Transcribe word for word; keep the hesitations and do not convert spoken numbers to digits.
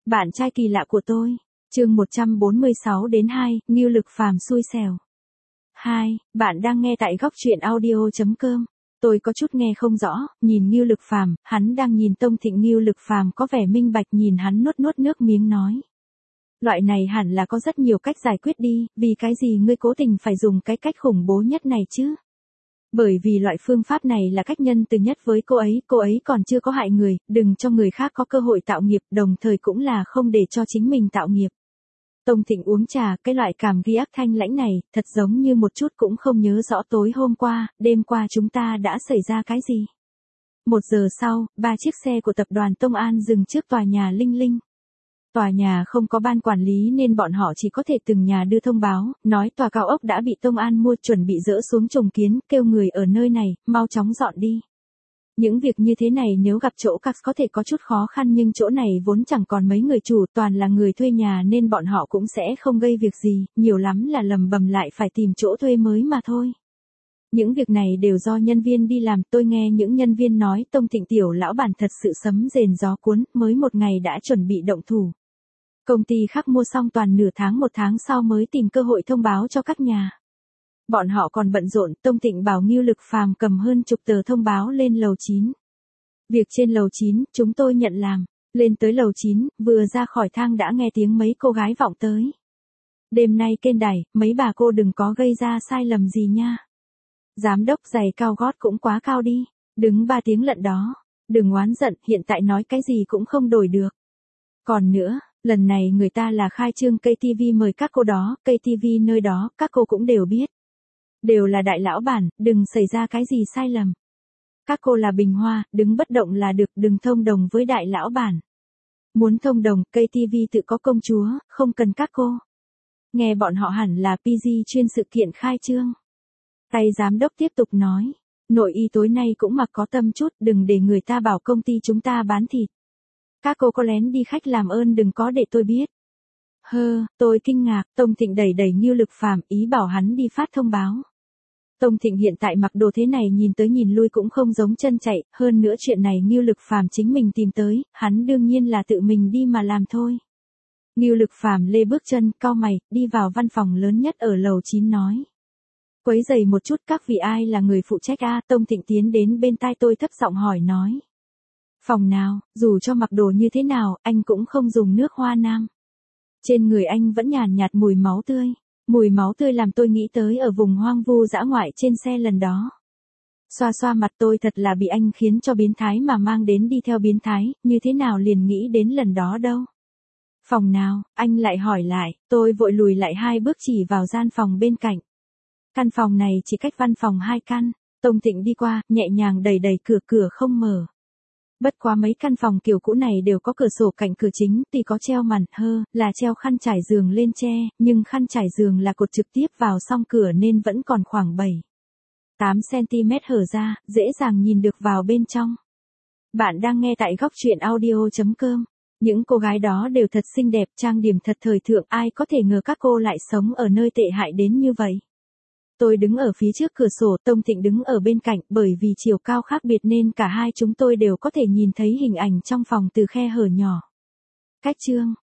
Bạn trai kỳ lạ của tôi. Chương một trăm bốn mươi sáu đến hai, Ngưu Lực Phàm xui xẻo. hai. Bạn đang nghe tại góc truyện audio chấm com. Tôi có chút nghe không rõ, nhìn Ngưu Lực Phàm, hắn đang nhìn Tông Thịnh. Ngưu Lực Phàm có vẻ minh bạch nhìn hắn nuốt nuốt nước miếng nói. Loại này hẳn là có rất nhiều cách giải quyết đi, vì cái gì ngươi cố tình phải dùng cái cách khủng bố nhất này chứ? Bởi vì loại phương pháp này là cách nhân từ nhất với cô ấy, cô ấy còn chưa có hại người, đừng cho người khác có cơ hội tạo nghiệp, đồng thời cũng là không để cho chính mình tạo nghiệp. Tông Thịnh uống trà, cái loại cảm ghi ác thanh lãnh này, thật giống như một chút cũng không nhớ rõ tối hôm qua, đêm qua chúng ta đã xảy ra cái gì. Một giờ sau, ba chiếc xe của tập đoàn Tông An dừng trước tòa nhà Linh Linh. Tòa nhà không có ban quản lý nên bọn họ chỉ có thể từng nhà đưa thông báo, nói tòa cao ốc đã bị Tông An mua, chuẩn bị dỡ xuống trùng kiến, kêu người ở nơi này, mau chóng dọn đi. Những việc như thế này nếu gặp chỗ các có thể có chút khó khăn, nhưng chỗ này vốn chẳng còn mấy người chủ, toàn là người thuê nhà nên bọn họ cũng sẽ không gây việc gì, nhiều lắm là lầm bầm lại phải tìm chỗ thuê mới mà thôi. Những việc này đều do nhân viên đi làm, tôi nghe những nhân viên nói Tông Thịnh tiểu lão bản thật sự sấm rền gió cuốn, mới một ngày đã chuẩn bị động thủ. Công ty khác mua xong toàn nửa tháng một tháng sau mới tìm cơ hội thông báo cho các nhà. Bọn họ còn bận rộn, Tông Thịnh bảo Ngưu Lực Phàm cầm hơn chục tờ thông báo lên lầu chín. Việc trên lầu chín, chúng tôi nhận làm. Lên tới lầu chín, vừa ra khỏi thang đã nghe tiếng mấy cô gái vọng tới. Đêm nay kênh đài, mấy bà cô đừng có gây ra sai lầm gì nha. Giám đốc giày cao gót cũng quá cao đi, đứng ba tiếng lận đó. Đừng oán giận, hiện tại nói cái gì cũng không đổi được. Còn nữa, lần này người ta là khai trương ca tê vê mời các cô đó, ca tê vê nơi đó, các cô cũng đều biết. Đều là đại lão bản, đừng xảy ra cái gì sai lầm. Các cô là bình hoa, đứng bất động là được, đừng thông đồng với đại lão bản. Muốn thông đồng, ca tê vê tự có công chúa, không cần các cô. Nghe bọn họ hẳn là pê giê chuyên sự kiện khai trương. Tay giám đốc tiếp tục nói, nội y tối nay cũng mặc có tâm chút, đừng để người ta bảo công ty chúng ta bán thịt. Các cô có lén đi khách làm ơn đừng có để tôi biết. Hơ, tôi kinh ngạc, Tông Thịnh đẩy đẩy Ngưu Lực Phàm, ý bảo hắn đi phát thông báo. Tông Thịnh hiện tại mặc đồ thế này nhìn tới nhìn lui cũng không giống chân chạy, hơn nữa chuyện này Ngưu Lực Phàm chính mình tìm tới, hắn đương nhiên là tự mình đi mà làm thôi. Ngưu Lực Phàm lê bước chân, cau mày, đi vào văn phòng lớn nhất ở lầu chín nói. Quấy giày một chút, các vị ai là người phụ trách a? Tông Thịnh tiến đến bên tai tôi thấp giọng hỏi nói. Phòng nào, dù cho mặc đồ như thế nào, anh cũng không dùng nước hoa nam. Trên người anh vẫn nhàn nhạt mùi máu tươi. Mùi máu tươi làm tôi nghĩ tới ở vùng hoang vu dã ngoại trên xe lần đó. Xoa xoa mặt tôi, thật là bị anh khiến cho biến thái mà mang đến đi theo biến thái, như thế nào liền nghĩ đến lần đó đâu. Phòng nào, anh lại hỏi lại, tôi vội lùi lại hai bước chỉ vào gian phòng bên cạnh. Căn phòng này chỉ cách văn phòng hai căn. Tông Thịnh đi qua, nhẹ nhàng đẩy đẩy cửa, cửa không mở. Bất quá mấy căn phòng kiểu cũ này đều có cửa sổ cạnh cửa chính, tuy có treo màn hơ, là treo khăn trải giường lên tre, nhưng khăn trải giường là cột trực tiếp vào song cửa nên vẫn còn khoảng bảy tám xăng-ti-mét hở ra, dễ dàng nhìn được vào bên trong. Bạn đang nghe tại góc truyện audio chấm com. Những cô gái đó đều thật xinh đẹp, trang điểm thật thời thượng, ai có thể ngờ các cô lại sống ở nơi tệ hại đến như vậy. Tôi đứng ở phía trước cửa sổ, Tông Thịnh đứng ở bên cạnh, bởi vì chiều cao khác biệt nên cả hai chúng tôi đều có thể nhìn thấy hình ảnh trong phòng từ khe hở nhỏ. Cách chương